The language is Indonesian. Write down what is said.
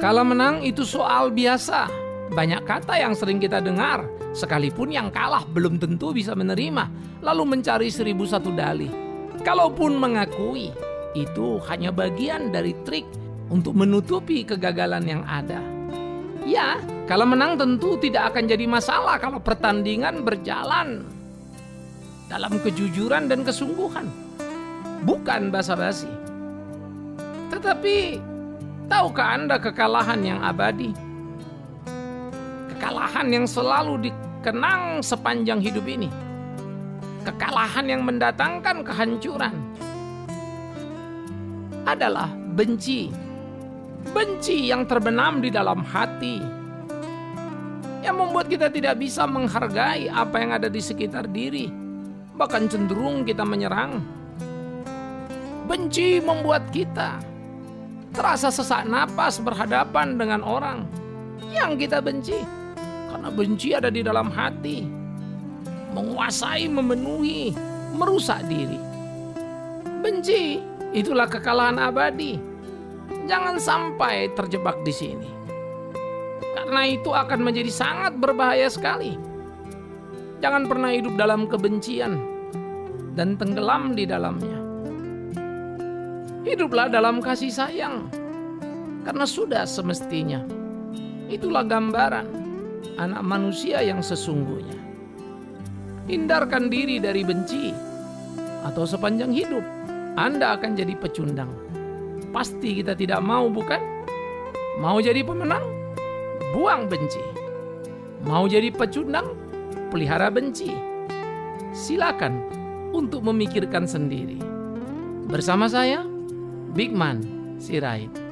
Kalah menang itu soal biasa. Banyak kata yang sering kita dengar, sekalipun yang kalah belum tentu bisa menerima, lalu mencari 1001 dalih. Kalaupun mengakui, itu hanya bagian dari trik untuk menutupi kegagalan yang ada. Ya, kalah menang tentu tidak akan jadi masalah kalau pertandingan berjalan dalam kejujuran dan kesungguhan, bukan basa-basi. Tetapi, tahukah Anda kekalahan yang abadi? Kekalahan yang selalu dikenang sepanjang hidup ini. Kekalahan yang mendatangkan kehancuran adalah benci. Benci yang terbenam di dalam hati, yang membuat kita tidak bisa menghargai apa yang ada di sekitar diri, bahkan cenderung kita menyerang. Benci membuat kita terasa sesak napas berhadapan dengan orang yang kita benci, karena benci ada di dalam hati, menguasai, memenuhi, merusak diri. Benci itulah kekalahan abadi. Jangan sampai terjebak di sini, karena itu akan menjadi sangat berbahaya sekali. Jangan pernah hidup dalam kebencian dan tenggelam di dalamnya. Hiduplah dalam kasih sayang, karena sudah semestinya. Itulah gambaran anak manusia yang sesungguhnya. Hindarkan diri dari benci, atau sepanjang hidup Anda akan jadi pecundang. Pasti kita tidak mau, bukan? Mau jadi pemenang? Buang benci. Mau jadi pecundang? Pelihara benci. Silakan untuk memikirkan sendiri. Bersama saya, Bigman Sirait.